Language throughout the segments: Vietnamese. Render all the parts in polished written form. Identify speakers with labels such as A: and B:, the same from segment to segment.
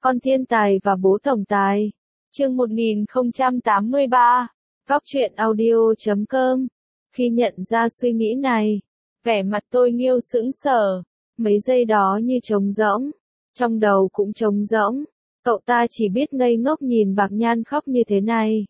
A: Con thiên tài và bố tổng tài. Chương 1083. Góc truyện audio.com. Khi nhận ra suy nghĩ này, vẻ mặt tôi Nghiêu sững sờ, mấy giây đó như trống rỗng, trong đầu cũng trống rỗng, cậu ta chỉ biết ngây ngốc nhìn Bạc Nhan khóc như thế này.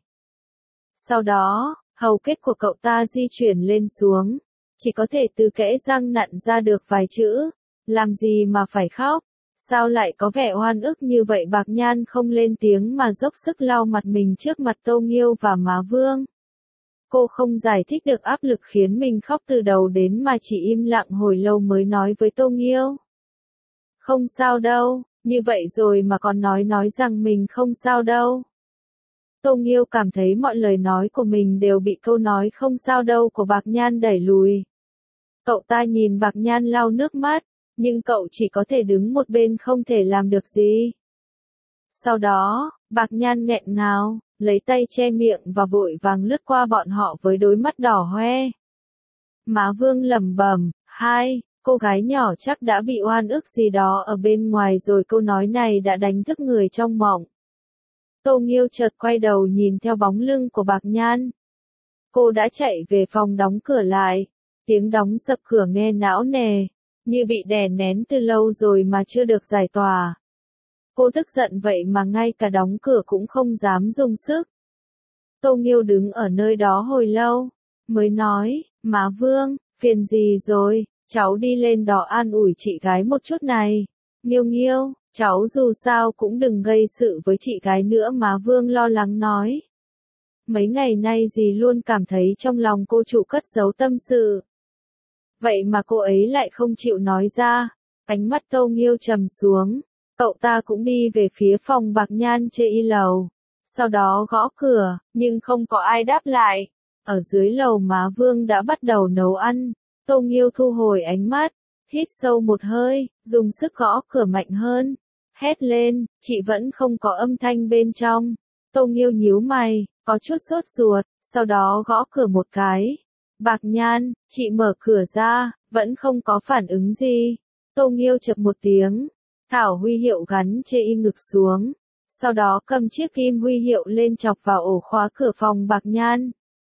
A: Sau đó, hầu kết của cậu ta di chuyển lên xuống, chỉ có thể từ kẽ răng nặn ra được vài chữ, làm gì mà phải khóc, sao lại có vẻ oan ức như vậy. Bạc Nhan không lên tiếng mà dốc sức lau mặt mình trước mặt Tô Nghiêu và Má Vương. Cô không giải thích được áp lực khiến mình khóc từ đầu đến mà chỉ im lặng hồi lâu mới nói với Tô Nghiêu. Không sao đâu, như vậy rồi mà còn nói rằng mình không sao đâu. Tô Nghiêu cảm thấy mọi lời nói của mình đều bị câu nói không sao đâu của Bạc Nhan đẩy lùi. Cậu ta nhìn Bạc Nhan lau nước mắt, nhưng cậu chỉ có thể đứng một bên không thể làm được gì. Sau đó, Bạc Nhan nghẹn ngào, lấy tay che miệng và vội vàng lướt qua bọn họ với đôi mắt đỏ hoe. Má Vương lẩm bẩm, cô gái nhỏ chắc đã bị oan ức gì đó ở bên ngoài rồi, câu nói này đã đánh thức người trong mộng. Tô Nghiêu chợt quay đầu nhìn theo bóng lưng của Bạc Nhan. Cô đã chạy về phòng đóng cửa lại, tiếng đóng sập cửa nghe não nề, như bị đè nén từ lâu rồi mà chưa được giải tỏa. Cô tức giận vậy mà ngay cả đóng cửa cũng không dám dùng sức. Tô Nghiêu đứng ở nơi đó hồi lâu, mới nói, Má Vương, phiền gì rồi, cháu đi lên đó an ủi chị gái một chút này. Nghiêu, cháu dù sao cũng đừng gây sự với chị gái nữa, Má Vương lo lắng nói. Mấy ngày nay dì luôn cảm thấy trong lòng cô chủ cất giấu tâm sự. Vậy mà cô ấy lại không chịu nói ra. Ánh mắt Tô Nghiêu trầm xuống, cậu ta cũng đi về phía phòng Bạc Nhan trên lầu. Sau đó gõ cửa, nhưng không có ai đáp lại. Ở dưới lầu Má Vương đã bắt đầu nấu ăn. Tô Nghiêu thu hồi ánh mắt, hít sâu một hơi, dùng sức gõ cửa mạnh hơn. Hét lên, chị vẫn không có âm thanh bên trong. Tô Nghiêu nhíu mày, có chút sốt ruột, sau đó gõ cửa một cái. Bạc Nhan, chị mở cửa ra, vẫn không có phản ứng gì. Tô Nghiêu chập một tiếng, thảo huy hiệu gắn trên ngực xuống. Sau đó cầm chiếc kim huy hiệu lên chọc vào ổ khóa cửa phòng Bạc Nhan.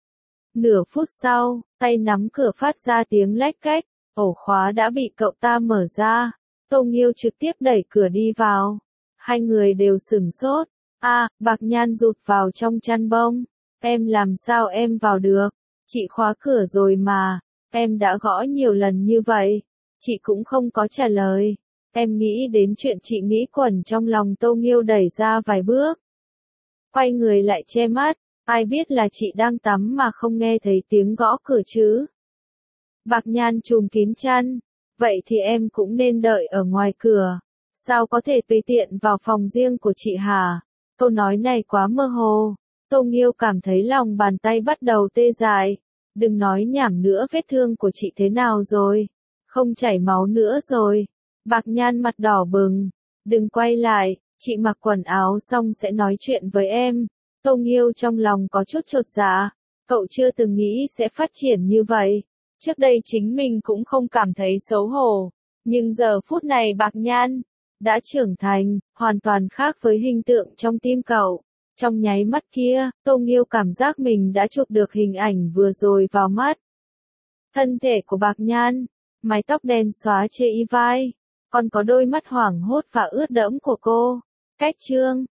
A: Nửa phút sau, tay nắm cửa phát ra tiếng lách cách, ổ khóa đã bị cậu ta mở ra. Tô Nghiêu trực tiếp đẩy cửa đi vào. Hai người đều sửng sốt. Bạc Nhan rụt vào trong chăn bông. Em làm sao em vào được? Chị khóa cửa rồi mà. Em đã gõ nhiều lần như vậy. Chị cũng không có trả lời. Em nghĩ đến chuyện chị nghĩ quẩn trong lòng. Tô Nghiêu đẩy ra vài bước. Quay người lại che mắt. Ai biết là chị đang tắm mà không nghe thấy tiếng gõ cửa chứ? Bạc Nhan trùm kín chăn. Vậy thì em cũng nên đợi ở ngoài cửa. Sao có thể tùy tiện vào phòng riêng của chị hả? Câu nói này quá mơ hồ. Tô Nghiêu cảm thấy lòng bàn tay bắt đầu tê dại. Đừng nói nhảm nữa, vết thương của chị thế nào rồi? Không chảy máu nữa rồi. Bạc Nhan mặt đỏ bừng. Đừng quay lại, chị mặc quần áo xong sẽ nói chuyện với em. Tô Nghiêu trong lòng có chút chột dạ. Cậu chưa từng nghĩ sẽ phát triển như vậy. Trước đây chính mình cũng không cảm thấy xấu hổ. Nhưng giờ phút này Bạc Nhan đã trưởng thành, hoàn toàn khác với hình tượng trong tim cậu. Trong nháy mắt kia, Tô Nghiêu cảm giác mình đã chụp được hình ảnh vừa rồi vào mắt. Thân thể của Bạc Nhan, mái tóc đen xóa trên vai, còn có đôi mắt hoảng hốt và ướt đẫm của cô. Cách trương,